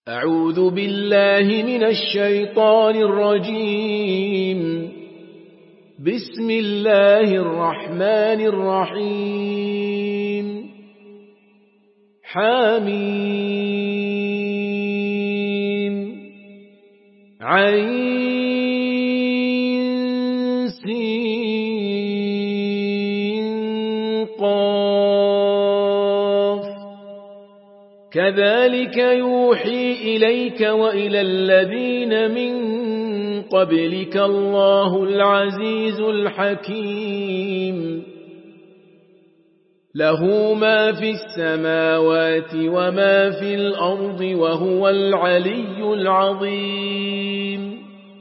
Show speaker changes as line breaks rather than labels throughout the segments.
أعوذ بالله من الشيطان الرجيم. بسم الله الرحمن الرحيم. حميم عين سين قاف كذلك يوحي إليك وإلى الذين من قبلك الله العزيز الحكيم. له ما في السماوات وما في الأرض وهو العلي العظيم.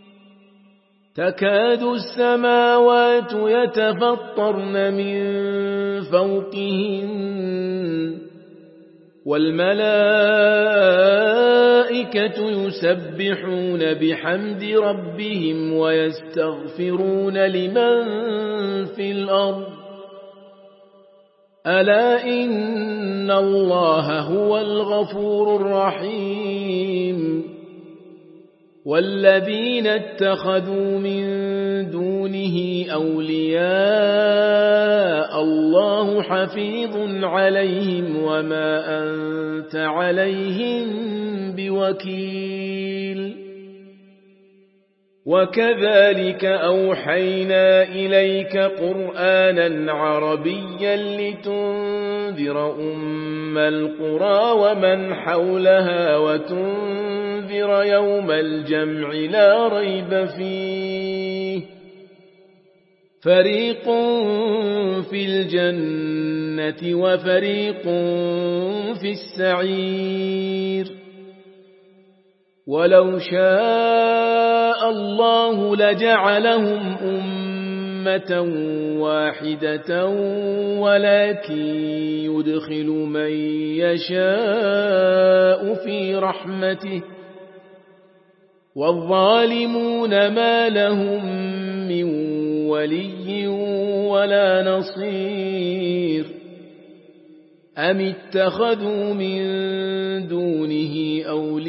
تكاد السماوات يتفطرن من فوقهن والملائكة يسبحون بحمد ربهم ويستغفرون لمن في الأرض ألا إن الله هو الغفور الرحيم. والذين اتخذوا من دونه أولياء الله حفيظ عليهم وما أنت عليهم بوكيل. وكذلك أوحينا إليك قرآنا عربيا لتنذر أم القرى ومن حولها وتنذر يوم الجمع لا ريب فيه. فريق في الجنة وفريق في السعير. ولو شاء الله لجعلهم أمة واحدة ولكن يدخل من يشاء في رحمته والظالمون ما لهم من ولي ولا نصير. أم اتخذوا من دونه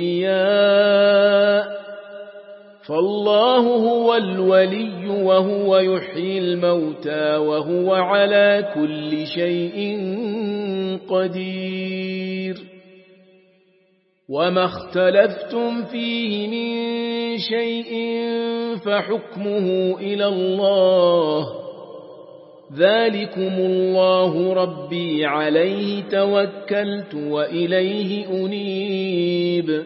أولياء فالله هو الولي وهو يحيي الموتى وهو على كل شيء قدير. وما اختلفتم فيه من شيء فحكمه إلى الله ذلكم الله ربي عليه توكلت وإليه أنيب.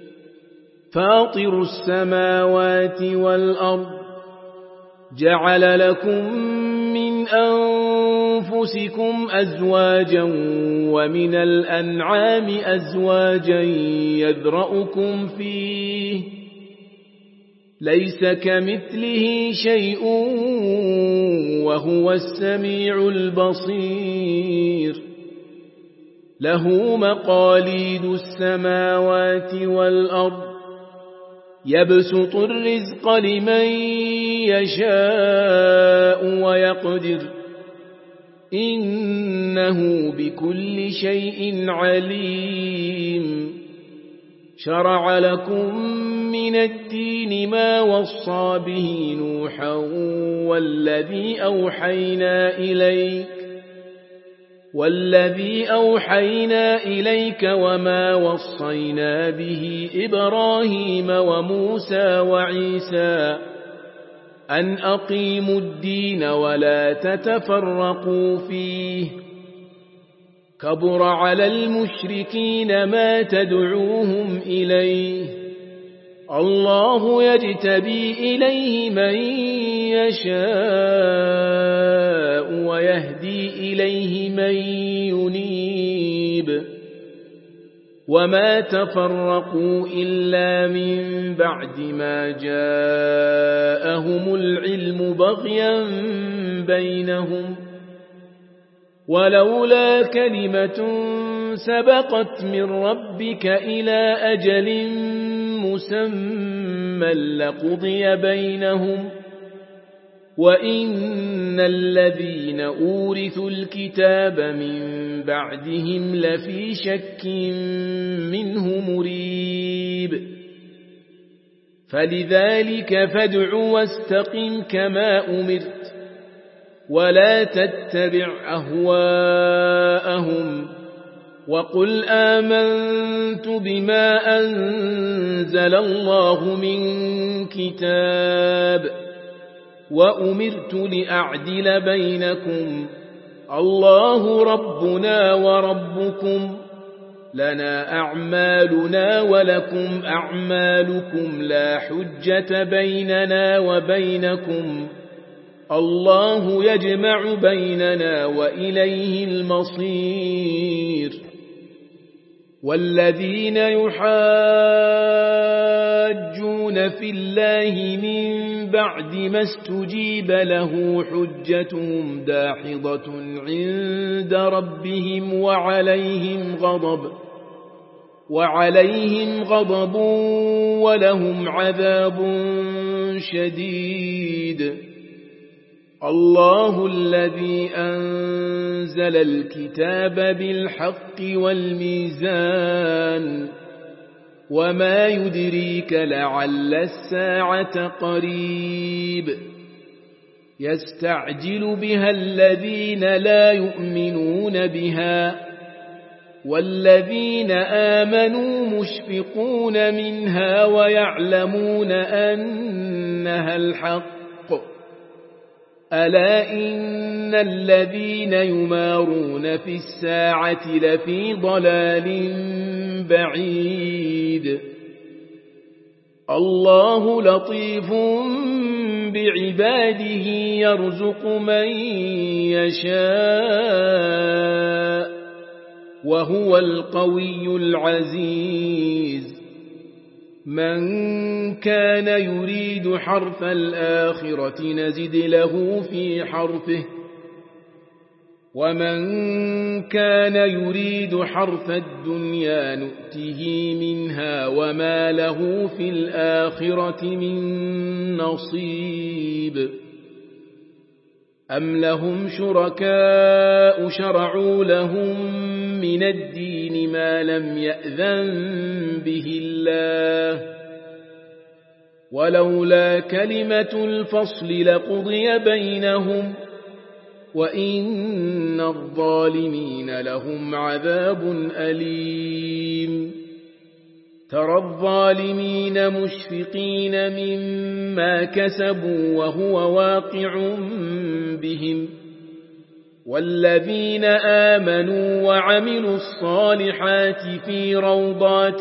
فاطر السماوات والأرض جعل لكم من أنفسكم أزواجا ومن الأنعام أزواجا يذرأكم فيه ليس كمثله شيء وهو السميع البصير. له مقاليد السماوات والأرض يبسط الرزق لمن يشاء ويقدر إنه بكل شيء عليم. شرع لكم من الدين ما وصى به نوحا والذي أوحينا إليك وما وصينا به إبراهيم وموسى وعيسى أن أقيموا الدين ولا تتفرقوا فيه. كبر على المشركين ما تدعوهم إليه. الله يجتبي إليه من يشاء ويهدي إليه من ينيب. وما تفرقوا إلا من بعد ما جاءهم العلم بغيا بينهم ولولا كلمة سبقت من ربك إلى أجل مسمى لقضي بينهم وإن الذين أورثوا الكتاب من بعدهم لفي شك منه مريب فلذلك فادع واستقم كما أمرت ولا تتبع أهواءهم وقل آمنت بما أنزل الله من كتاب وأمرت لأعدل بينكم الله ربنا وربكم لنا أعمالنا ولكم أعمالكم لا حجة بيننا وبينكم الله يجمع بيننا وإليه المصير والذين يحاجون في الله من بعد ما استجيب له حجتهم داحضة عند ربهم وعليهم غضب ولهم عذاب شديد الله الذي أنزل الكتاب بالحق والميزان وما يدريك لعل الساعة قريب يستعجل بها الذين لا يؤمنون بها والذين آمنوا مشفقون منها ويعلمون أنها الحق ألا إن الذين يمارون في الساعة لفي ضلال بعيد الله لطيف بعباده يرزق من يشاء وهو القوي العزيز من كان يريد حرث الآخرة نزد له في حرثه ومن كان يريد حرث الدنيا نؤته منها وما له في الآخرة من نصيب أم لهم شركاء شرعوا لهم من الدين ما لم يأذن به الله ولولا كلمة الفصل لقضي بينهم وإن الظالمين لهم عذاب أليم ترى الظالمين مشفقين مما كسبوا وهو واقع بهم والذين آمنوا وعملوا الصالحات في روضات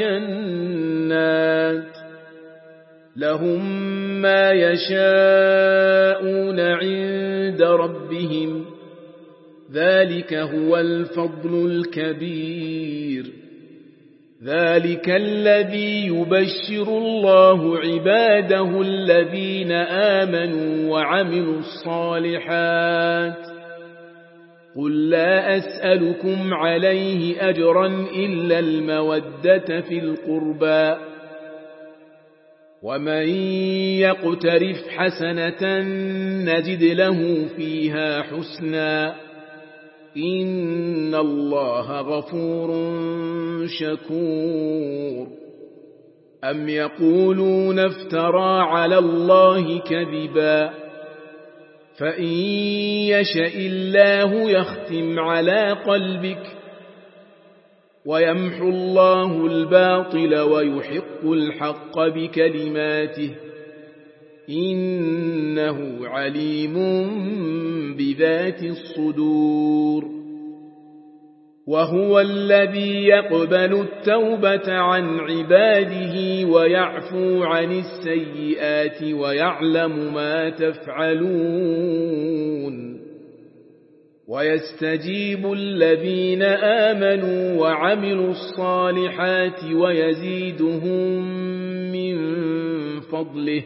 الجنات لهم ما يشاءون عند ربهم ذلك هو الفضل الكبير ذلك الذي يبشر الله عباده الذين آمنوا وعملوا الصالحات قل لا أسألكم عليه أجرا إلا المودة في القربى ومن يقترف حسنة نجد له فيها حسنا إن الله غفور شكور أم يقولون افترى على الله كذبا فإن يشأ الله يختم على قلبك ويمحو الله الباطل ويحق الحق بكلماته إنه عليم بذات الصدور وهو الذي يقبل التوبة عن عباده ويعفو عن السيئات ويعلم ما تفعلون ويستجيب الذين آمنوا وعملوا الصالحات ويزيدهم من فضله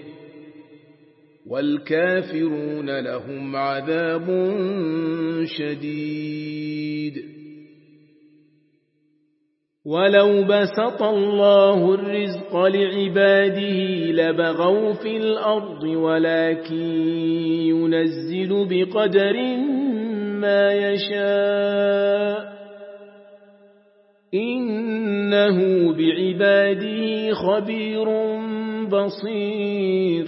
والكافرون لهم عذاب شديد ولو بسط الله الرزق لعباده لبغوا في الأرض ولكن ينزل بقدر ما يشاء إنه بعباده خبير بصير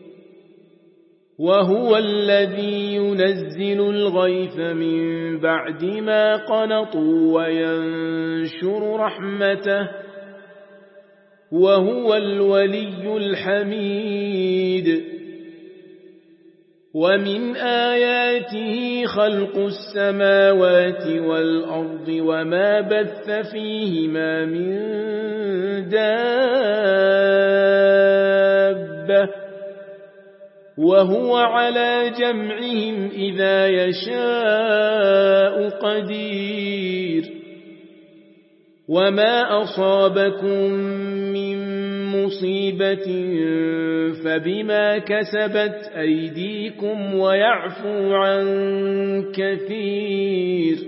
وهو الذي ينزل الغيث من بعد ما قنطوا وينشر رحمته وهو الولي الحميد ومن آياته خلق السماوات والأرض وما بث فيهما من دابة وهو على جمعهم إذا يشاء قدير وما أصابكم من مصيبة فبما كسبت أيديكم ويعفو عن كثير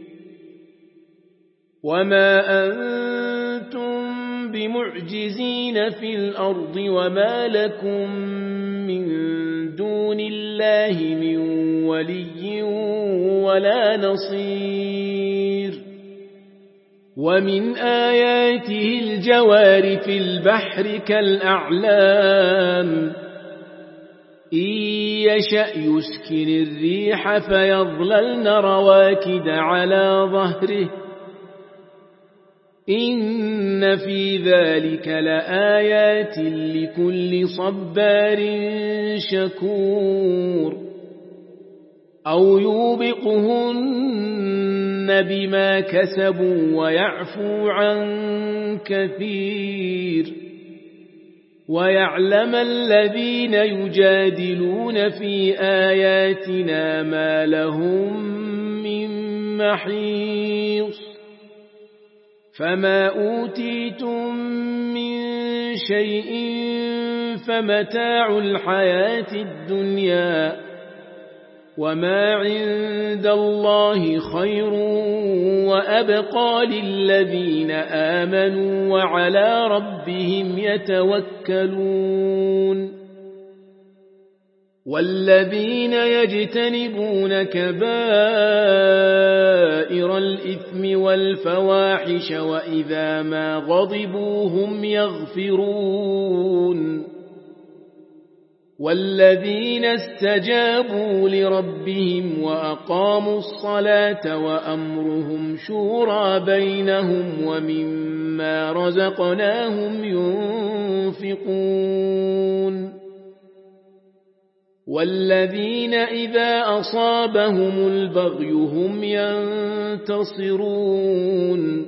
وما أنتم بمعجزين في الأرض وما لكم من دون الله من ولي ولا نصير ومن آياته الجوار في البحر كالأعلام إن يشأ يسكن الريح فيظللن رواكد على ظهره إن في ذلك لآيات لكل صبار شكور أو يوبقهن بما كسبوا ويعفو عن كثير ويعلم الذين يجادلون في آياتنا ما لهم من محيص فما أوتيتم من شيء فمتاع الحياة الدنيا وما عند الله خير وأبقى للذين آمنوا وعلى ربهم يتوكلون والذين يجتنبون كبائر الإثم والفواحش وإذا ما غضبوا هم يغفرون والذين استجابوا لربهم وأقاموا الصلاة وأمرهم شورى بينهم ومما رزقناهم ينفقون والذين إذا أصابهم البغي هم ينتصرون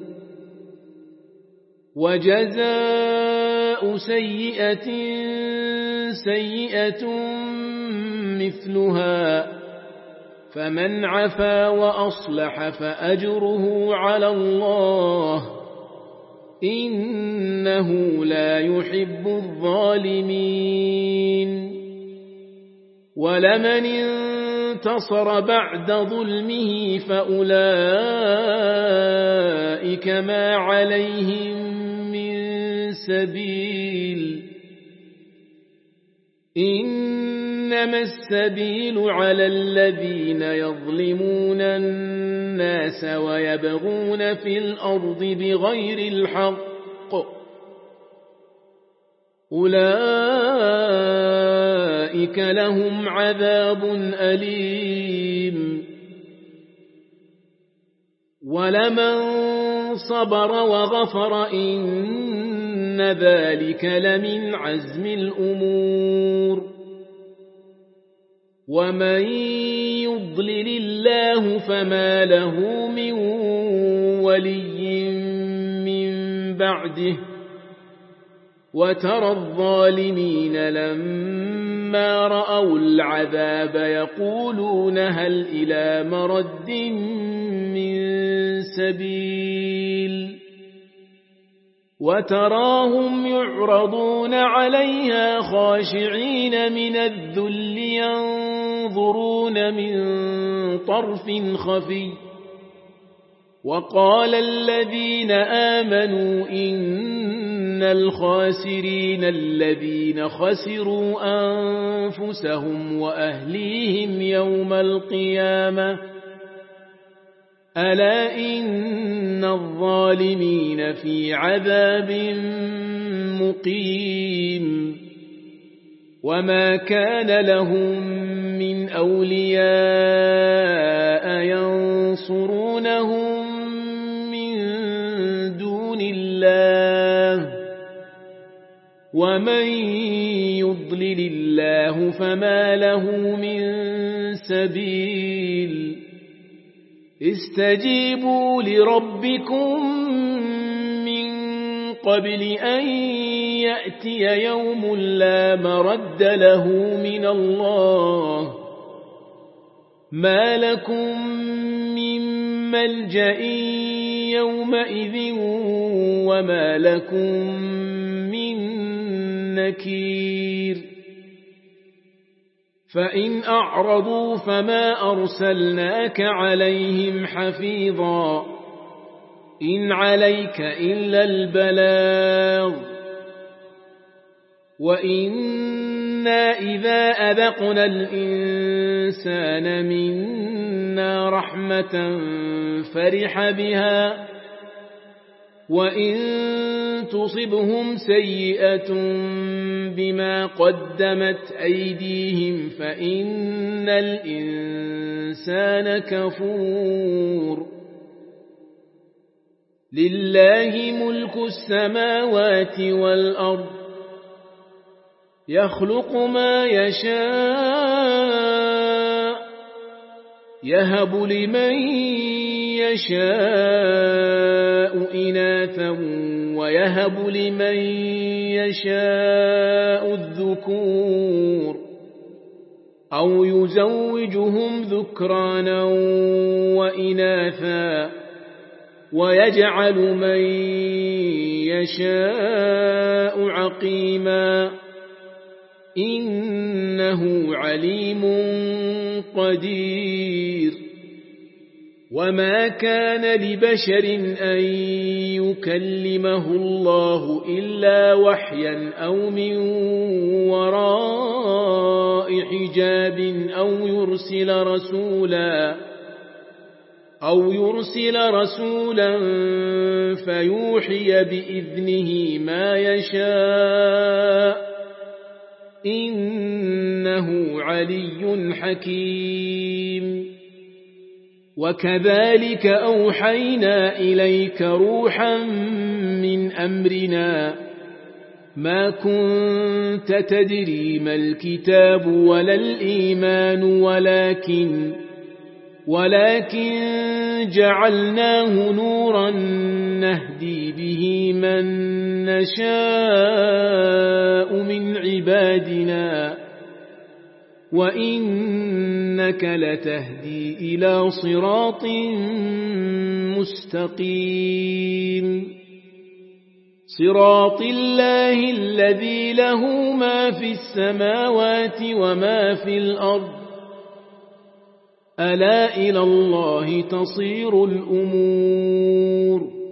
وجزاء سيئة سيئة مثلها فمن عفا وأصلح فأجره على الله إنه لا يحب الظالمين ولمن انتصر بعد ظلمه فأولئك ما عليهم من سبيل إنما السبيل على الذين يظلمون الناس ويبغون في الأرض بغير الحق أولئك لهم عذاب أليم ولمن صبر وغفر إن ذلك لمن عزم الأمور ومن يضلل الله فما له من ولي من بعده وترى الظالمين لما رأوا العذاب يقولون هل إلى مرد من سبيل وتراهم يعرضون عليها خاشعين من الذل ينظرون من طرف خفي وقال الذين آمنوا إن الخاسرين الذين خسروا أنفسهم وأهليهم يوم القيامة ألا إن الظالمين في عذاب مقيم وما كان لهم من أولياء ينصرونهم من دون الله ومن يضلل الله فما له من سبيل استجيبوا لربكم من قبل أن يأتي يوم لا مرد له من الله ما لكم من ملجأ يومئذ وما لكم من نكير فإن أعرضوا فما أرسلناك عليهم حفيظا إن عليك إلا البلاغ وإنا إذا أذقنا الإنسان منا رحمة فرح بها وإن تصبهم سيئة بما قدمت أيديهم فإن الإنسان كفور لله ملك السماوات والأرض يخلق ما يشاء يهب لمن يشاء إناثا ويهب لمن يشاء الذكور أو يزوجهم ذكرانا وإناثا ويجعل من يشاء عقيما إنه عليم قدير وما كان لبشر أن يكلمه الله إلا وحيا أو من وراء حجاب أو يرسل رسولا فيوحي بإذنه ما يشاء إنه علي حكيم وكذلك أوحينا إليك روحا من أمرنا ما كنت تدري ما الكتاب ولا الإيمان ولكن جعلناه نورا نهدي به من نشاء من عبادنا وإنك لتهدي إلى صراط مستقيم صراط الله الذي له ما في السماوات وما في الأرض ألا إلى الله تصير الأمور